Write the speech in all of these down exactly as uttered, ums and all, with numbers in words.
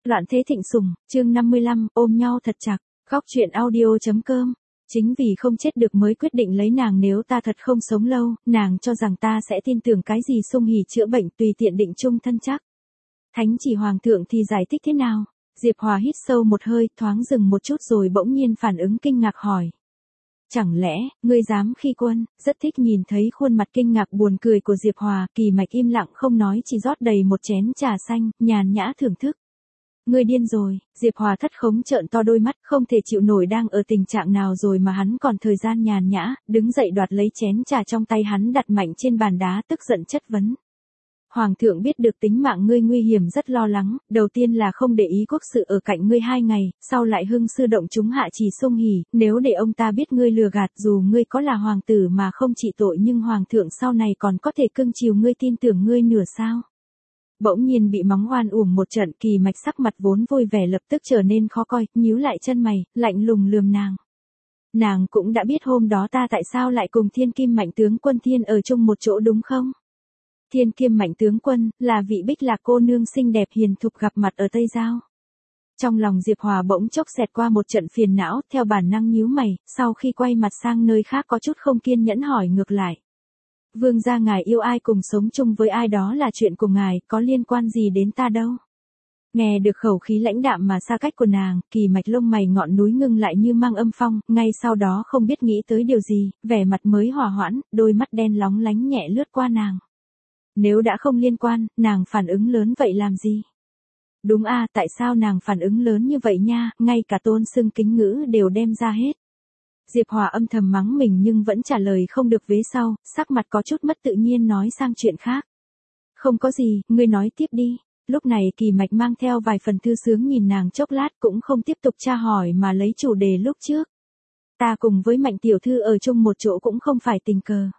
Loạn thế thịnh sủng, chương năm mươi lăm, ôm nhau thật chặt, góc truyện audio.com. Chính vì không chết được mới quyết định lấy nàng, nếu ta thật không sống lâu, nàng cho rằng ta sẽ tin tưởng cái gì Sung Hỉ chữa bệnh tùy tiện định chung thân chắc. Thánh chỉ hoàng thượng thì giải thích thế nào? Diệp Hòa hít sâu một hơi, thoáng dừng một chút rồi bỗng nhiên phản ứng kinh ngạc hỏi. Chẳng lẽ, ngươi dám khi quân? Rất thích nhìn thấy khuôn mặt kinh ngạc buồn cười của Diệp Hòa, Kỳ Mạch im lặng không nói, chỉ rót đầy một chén trà xanh, nhàn nhã thưởng thức. Ngươi điên rồi, Diệp Hòa thất khống trợn to đôi mắt, không thể chịu nổi đang ở tình trạng nào rồi mà hắn còn thời gian nhàn nhã, đứng dậy đoạt lấy chén trà trong tay hắn đặt mạnh trên bàn đá, tức giận chất vấn. Hoàng thượng biết được tính mạng ngươi nguy hiểm rất lo lắng, đầu tiên là không để ý quốc sự ở cạnh ngươi hai ngày, sau lại hưng sư động chúng hạ chỉ Sung Hỉ, nếu để ông ta biết ngươi lừa gạt, dù ngươi có là hoàng tử mà không trị tội nhưng hoàng thượng sau này còn có thể cưng chiều ngươi, tin tưởng ngươi nửa sao. Bỗng nhiên bị mắng oan uổng một trận, Kỳ Mạch sắc mặt vốn vui vẻ lập tức trở nên khó coi, nhíu lại chân mày, lạnh lùng lườm nàng. Nàng cũng đã biết hôm đó ta tại sao lại cùng Thiên Kim Mạnh tướng quân Thiên ở chung một chỗ đúng không? Thiên Kim Mạnh tướng quân, là vị Bích Lạc cô nương xinh đẹp hiền thục gặp mặt ở Tây Giao. Trong lòng Diệp Hòa bỗng chốc xẹt qua một trận phiền não, theo bản năng nhíu mày, sau khi quay mặt sang nơi khác có chút không kiên nhẫn hỏi ngược lại. Vương gia ngài yêu ai cùng sống chung với ai đó là chuyện của ngài, có liên quan gì đến ta đâu. Nghe được khẩu khí lãnh đạm mà xa cách của nàng, Kỳ Mạch lông mày ngọn núi ngưng lại như mang âm phong, ngay sau đó không biết nghĩ tới điều gì, vẻ mặt mới hòa hoãn, đôi mắt đen lóng lánh nhẹ lướt qua nàng. Nếu đã không liên quan, nàng phản ứng lớn vậy làm gì? Đúng a, à, tại sao nàng phản ứng lớn như vậy nha, ngay cả tôn xưng kính ngữ đều đem ra hết. Diệp Hòa âm thầm mắng mình nhưng vẫn trả lời không được vế sau, sắc mặt có chút mất tự nhiên nói sang chuyện khác. Không có gì, ngươi nói tiếp đi. Lúc này Kỳ Mạch mang theo vài phần thư sướng nhìn nàng chốc lát cũng không tiếp tục tra hỏi mà lấy chủ đề lúc trước. Ta cùng với Mạnh tiểu thư ở chung một chỗ cũng không phải tình cờ.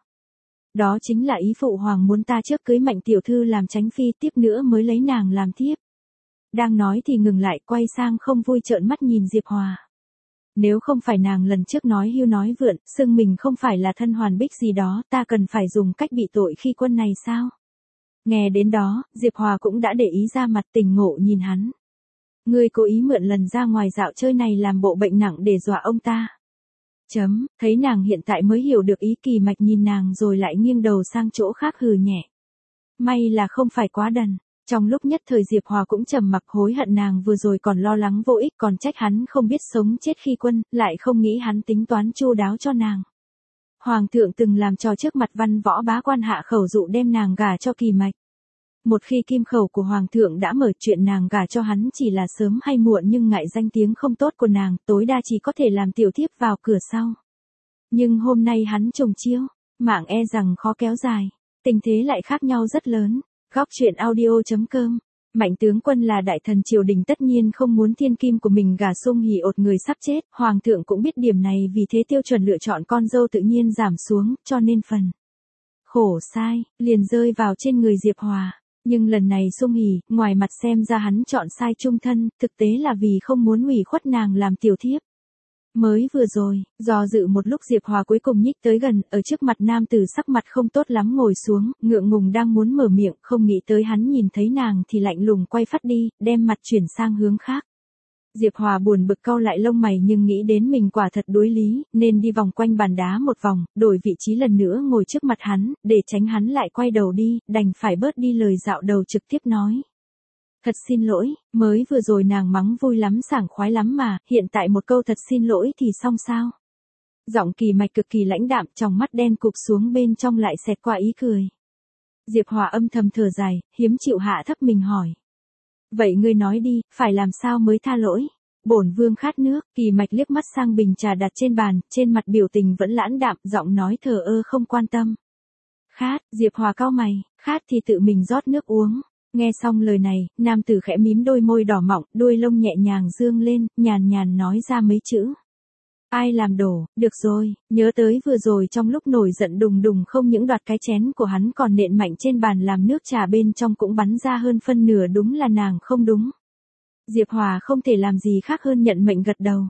Đó chính là ý phụ hoàng muốn ta trước cưới Mạnh tiểu thư làm chánh phi, tiếp nữa mới lấy nàng làm thiếp. Đang nói thì ngừng lại, quay sang không vui trợn mắt nhìn Diệp Hòa. Nếu không phải nàng lần trước nói hưu nói vượn, xưng mình không phải là thân hoàn bích gì đó, ta cần phải dùng cách bị tội khi quân này sao? Nghe đến đó, Diệp Hòa cũng đã để ý ra mặt, tình ngộ nhìn hắn. Ngươi cố ý mượn lần ra ngoài dạo chơi này làm bộ bệnh nặng để dọa ông ta. Chấm, thấy nàng hiện tại mới hiểu được ý, Kỳ Mạch nhìn nàng rồi lại nghiêng đầu sang chỗ khác hừ nhẹ. May là không phải quá đần. Trong lúc nhất thời Diệp Hòa cũng trầm mặc, hối hận nàng vừa rồi còn lo lắng vô ích, còn trách hắn không biết sống chết khi quân, lại không nghĩ hắn tính toán chu đáo cho nàng. Hoàng thượng từng làm trò trước mặt văn võ bá quan hạ khẩu dụ đem nàng gả cho Kỳ Mạch. Một khi kim khẩu của hoàng thượng đã mở, chuyện nàng gả cho hắn chỉ là sớm hay muộn, nhưng ngại danh tiếng không tốt của nàng, tối đa chỉ có thể làm tiểu thiếp vào cửa sau. Nhưng hôm nay hắn trùng chiêu, mạng e rằng khó kéo dài, tình thế lại khác nhau rất lớn. Góc truyện audio.com. Mạnh tướng quân là đại thần triều đình, tất nhiên không muốn thiên kim của mình gả Sung Hỉ ột người sắp chết, hoàng thượng cũng biết điểm này, vì thế tiêu chuẩn lựa chọn con dâu tự nhiên giảm xuống, cho nên phần khổ sai liền rơi vào trên người Diệp Hòa. Nhưng lần này Sung Hỉ, ngoài mặt xem ra hắn chọn sai chung thân, thực tế là vì không muốn ủy khuất nàng làm tiểu thiếp. Mới vừa rồi, do dự một lúc Diệp Hòa cuối cùng nhích tới gần, ở trước mặt nam tử sắc mặt không tốt lắm ngồi xuống, ngượng ngùng đang muốn mở miệng, không nghĩ tới hắn nhìn thấy nàng thì lạnh lùng quay phắt đi, đem mặt chuyển sang hướng khác. Diệp Hòa buồn bực cau lại lông mày nhưng nghĩ đến mình quả thật đối lý, nên đi vòng quanh bàn đá một vòng, đổi vị trí lần nữa ngồi trước mặt hắn, để tránh hắn lại quay đầu đi, đành phải bớt đi lời dạo đầu trực tiếp nói. Thật xin lỗi, mới vừa rồi nàng mắng vui lắm sảng khoái lắm mà, hiện tại một câu thật xin lỗi thì xong sao? Giọng Kỳ Mạch cực kỳ lãnh đạm, trong mắt đen cụp xuống, bên trong lại xẹt qua ý cười. Diệp Hòa âm thầm thở dài, hiếm chịu hạ thấp mình hỏi. Vậy ngươi nói đi, phải làm sao mới tha lỗi? Bổn vương khát nước. Kỳ Mạch liếc mắt sang bình trà đặt trên bàn, trên mặt biểu tình vẫn lãnh đạm, giọng nói thờ ơ không quan tâm. Khát, Diệp Hòa cau mày, khát thì tự mình rót nước uống. Nghe xong lời này, nam tử khẽ mím đôi môi đỏ mọng, đuôi lông nhẹ nhàng dương lên, nhàn nhàn nói ra mấy chữ. Ai làm đổ, được rồi, nhớ tới vừa rồi trong lúc nổi giận đùng đùng không những đoạt cái chén của hắn còn nện mạnh trên bàn làm nước trà bên trong cũng bắn ra hơn phân nửa, đúng là nàng không đúng. Diệp Hòa không thể làm gì khác hơn nhận mệnh gật đầu.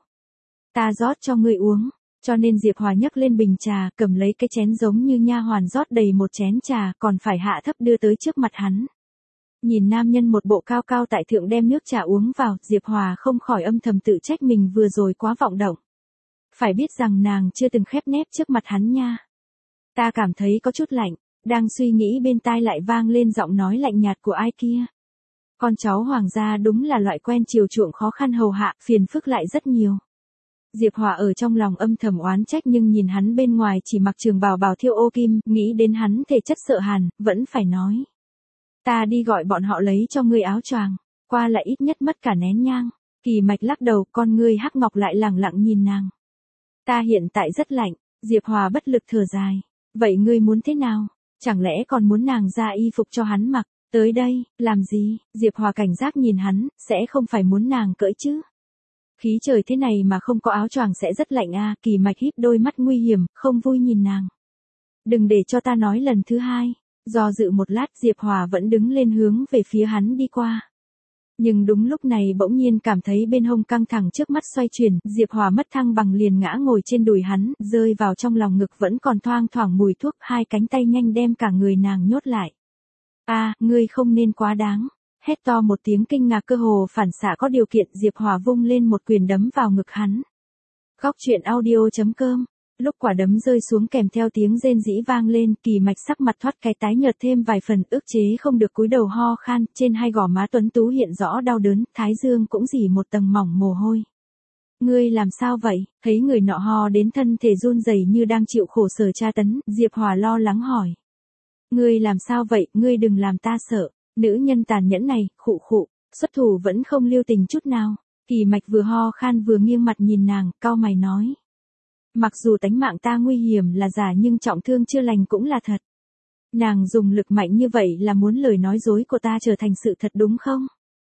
Ta rót cho ngươi uống. Cho nên Diệp Hòa nhấc lên bình trà, cầm lấy cái chén giống như nha hoàn rót đầy một chén trà, còn phải hạ thấp đưa tới trước mặt hắn. Nhìn nam nhân một bộ cao cao tại thượng đem nước trà uống vào, Diệp Hòa không khỏi âm thầm tự trách mình vừa rồi quá vọng động. Phải biết rằng nàng chưa từng khép nép trước mặt hắn nha. Ta cảm thấy có chút lạnh, đang suy nghĩ bên tai lại vang lên giọng nói lạnh nhạt của ai kia. Con cháu hoàng gia đúng là loại quen chiều chuộng khó khăn hầu hạ, phiền phức lại rất nhiều. Diệp Hòa ở trong lòng âm thầm oán trách nhưng nhìn hắn bên ngoài chỉ mặc trường bào bào thiêu ô kim, nghĩ đến hắn thể chất sợ hàn, vẫn phải nói. Ta đi gọi bọn họ lấy cho ngươi áo choàng, qua lại ít nhất mất cả nén nhang. Kỳ Mạch lắc đầu, con ngươi hắc ngọc lại lẳng lặng nhìn nàng. Ta hiện tại rất lạnh, Diệp Hòa bất lực thở dài. Vậy ngươi muốn thế nào? Chẳng lẽ còn muốn nàng ra y phục cho hắn mặc? Tới đây, làm gì? Diệp Hòa cảnh giác nhìn hắn, sẽ không phải muốn nàng cởi chứ? Khí trời thế này mà không có áo choàng sẽ rất lạnh à, Kỳ Mạch híp đôi mắt nguy hiểm, không vui nhìn nàng. Đừng để cho ta nói lần thứ hai. Do dự một lát Diệp Hòa vẫn đứng lên hướng về phía hắn đi qua. Nhưng đúng lúc này bỗng nhiên cảm thấy bên hông căng thẳng trước mắt xoay chuyển, Diệp Hòa mất thăng bằng liền ngã ngồi trên đùi hắn, rơi vào trong lòng ngực vẫn còn thoang thoảng mùi thuốc, hai cánh tay nhanh đem cả người nàng nhốt lại. A, à, ngươi không nên quá đáng. Hét to một tiếng kinh ngạc cơ hồ phản xạ có điều kiện, Diệp Hòa vung lên một quyền đấm vào ngực hắn. Góc truyện audio chấm com. Lúc quả đấm rơi xuống kèm theo tiếng rên rỉ vang lên, Kỳ Mạch sắc mặt thoát cái tái nhợt thêm vài phần, ức chế không được cúi đầu ho khan, trên hai gò má tuấn tú hiện rõ đau đớn, thái dương cũng rỉ một tầng mỏng mồ hôi. Ngươi làm sao vậy? Thấy người nọ ho đến thân thể run rẩy như đang chịu khổ sở tra tấn, Diệp Hòa lo lắng hỏi. Ngươi làm sao vậy? Ngươi đừng làm ta sợ. Nữ nhân tàn nhẫn này, khụ khụ, xuất thủ vẫn không lưu tình chút nào. Kỳ Mạch vừa ho khan vừa nghiêng mặt nhìn nàng, cau mày nói. Mặc dù tánh mạng ta nguy hiểm là giả nhưng trọng thương chưa lành cũng là thật. Nàng dùng lực mạnh như vậy là muốn lời nói dối của ta trở thành sự thật đúng không?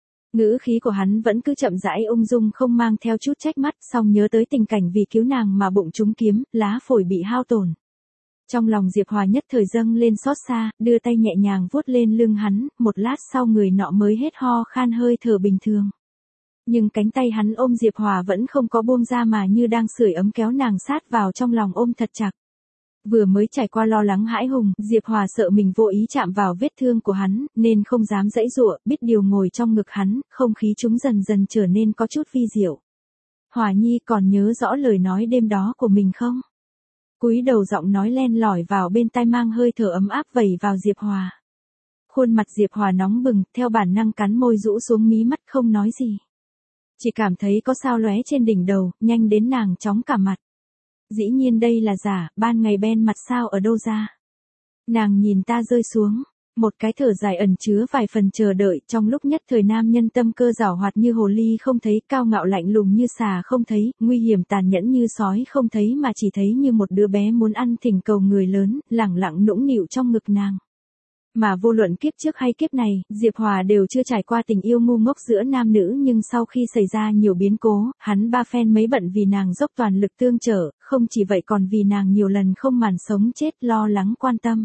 Ngữ khí của hắn vẫn cứ chậm rãi ung dung không mang theo chút trách mắt, song nhớ tới tình cảnh vì cứu nàng mà bụng trúng kiếm, lá phổi bị hao tổn. Trong lòng Diệp Hòa nhất thời dâng lên xót xa, đưa tay nhẹ nhàng vuốt lên lưng hắn, một lát sau người nọ mới hết ho khan hơi thở bình thường. Nhưng cánh tay hắn ôm Diệp Hòa vẫn không có buông ra mà như đang sưởi ấm kéo nàng sát vào trong lòng ôm thật chặt. Vừa mới trải qua lo lắng hãi hùng, Diệp Hòa sợ mình vô ý chạm vào vết thương của hắn, nên không dám giãy giụa, biết điều ngồi trong ngực hắn, không khí chúng dần dần trở nên có chút vi diệu. Hòa Nhi còn nhớ rõ lời nói đêm đó của mình không? Cúi đầu giọng nói len lỏi vào bên tai mang hơi thở ấm áp vẩy vào Diệp Hòa. Khuôn mặt Diệp Hòa nóng bừng, theo bản năng cắn môi rũ xuống mí mắt không nói gì. Chỉ cảm thấy có sao lóe trên đỉnh đầu, nhanh đến nàng chóng cả mặt. Dĩ nhiên đây là giả, ban ngày ben mặt sao ở đâu ra. Nàng nhìn ta rơi xuống, một cái thở dài ẩn chứa vài phần chờ đợi, trong lúc nhất thời nam nhân tâm cơ giảo hoạt như hồ ly không thấy, cao ngạo lạnh lùng như xà không thấy, nguy hiểm tàn nhẫn như sói không thấy mà chỉ thấy như một đứa bé muốn ăn thỉnh cầu người lớn, lẳng lặng nũng nịu trong ngực nàng. Mà vô luận kiếp trước hay kiếp này, Diệp Hòa đều chưa trải qua tình yêu ngu ngốc giữa nam nữ nhưng sau khi xảy ra nhiều biến cố, hắn ba phen mấy bận vì nàng dốc toàn lực tương trợ, không chỉ vậy còn vì nàng nhiều lần không màn sống chết lo lắng quan tâm.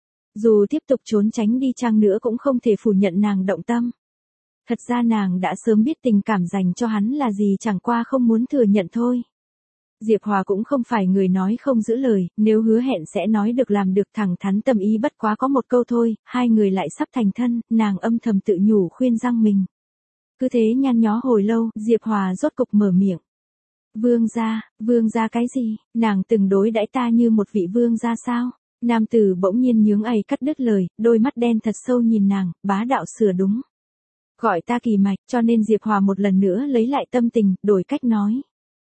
Dù tiếp tục trốn tránh đi chăng nữa cũng không thể phủ nhận nàng động tâm. Thật ra nàng đã sớm biết tình cảm dành cho hắn là gì chẳng qua không muốn thừa nhận thôi. Diệp Hòa cũng không phải người nói không giữ lời, nếu hứa hẹn sẽ nói được làm được thẳng thắn tâm ý bất quá có một câu thôi, hai người lại sắp thành thân, nàng âm thầm tự nhủ khuyên răng mình. Cứ thế nhăn nhó hồi lâu, Diệp Hòa rốt cục mở miệng. Vương gia, vương gia cái gì, nàng từng đối đãi ta như một vị vương gia sao? Nam tử bỗng nhiên nhướng ày cắt đứt lời, đôi mắt đen thật sâu nhìn nàng, bá đạo sửa đúng. Gọi ta Kỳ Mạch, cho nên Diệp Hòa một lần nữa lấy lại tâm tình, đổi cách nói.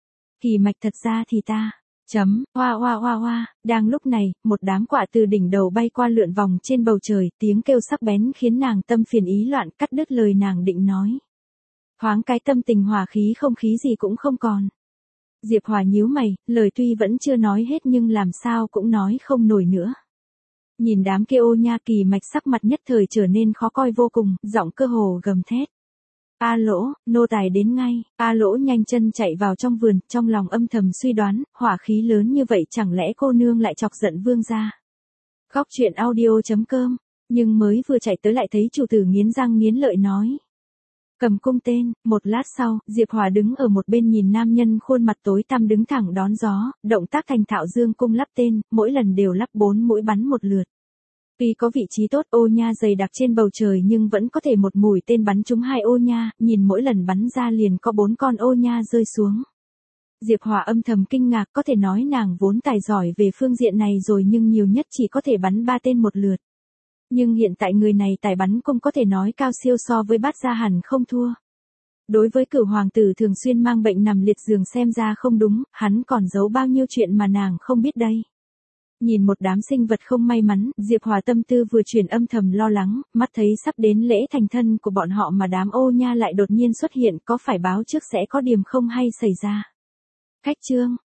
Kỳ Mạch thật ra thì ta, chấm, hoa hoa hoa hoa, đang lúc này, một đám quả từ đỉnh đầu bay qua lượn vòng trên bầu trời, tiếng kêu sắc bén khiến nàng tâm phiền ý loạn cắt đứt lời nàng định nói. Thoáng cái tâm tình hòa khí không khí gì cũng không còn. Diệp Hòa nhíu mày, lời tuy vẫn chưa nói hết nhưng làm sao cũng nói không nổi nữa. Nhìn đám kia ô nha Kỳ Mạch sắc mặt nhất thời trở nên khó coi vô cùng, giọng cơ hồ gầm thét. A Lỗ, nô tài đến ngay. A Lỗ nhanh chân chạy vào trong vườn, trong lòng âm thầm suy đoán, hỏa khí lớn như vậy chẳng lẽ cô nương lại chọc giận vương gia. Góc truyện audio chấm com, nhưng mới vừa chạy tới lại thấy chủ tử nghiến răng nghiến lợi nói. Cầm cung tên, một lát sau, Diệp Hòa đứng ở một bên nhìn nam nhân khuôn mặt tối tăm đứng thẳng đón gió, động tác thành thạo dương cung lắp tên, mỗi lần đều lắp bốn mũi bắn một lượt. Tuy có vị trí tốt ô nha dày đặc trên bầu trời nhưng vẫn có thể một mũi tên bắn trúng hai ô nha, nhìn mỗi lần bắn ra liền có bốn con ô nha rơi xuống. Diệp Hòa âm thầm kinh ngạc, có thể nói nàng vốn tài giỏi về phương diện này rồi nhưng nhiều nhất chỉ có thể bắn ba tên một lượt. Nhưng hiện tại người này tài bắn cũng có thể nói cao siêu, so với Bát Gia hẳn không thua. Đối với Cửu hoàng tử thường xuyên mang bệnh nằm liệt giường xem ra không đúng, hắn còn giấu bao nhiêu chuyện mà nàng không biết đây. Nhìn một đám sinh vật không may mắn, Diệp Hòa tâm tư vừa chuyển âm thầm lo lắng, mắt thấy sắp đến lễ thành thân của bọn họ mà đám ô nha lại đột nhiên xuất hiện, có phải báo trước sẽ có điểm không hay xảy ra. Khách chương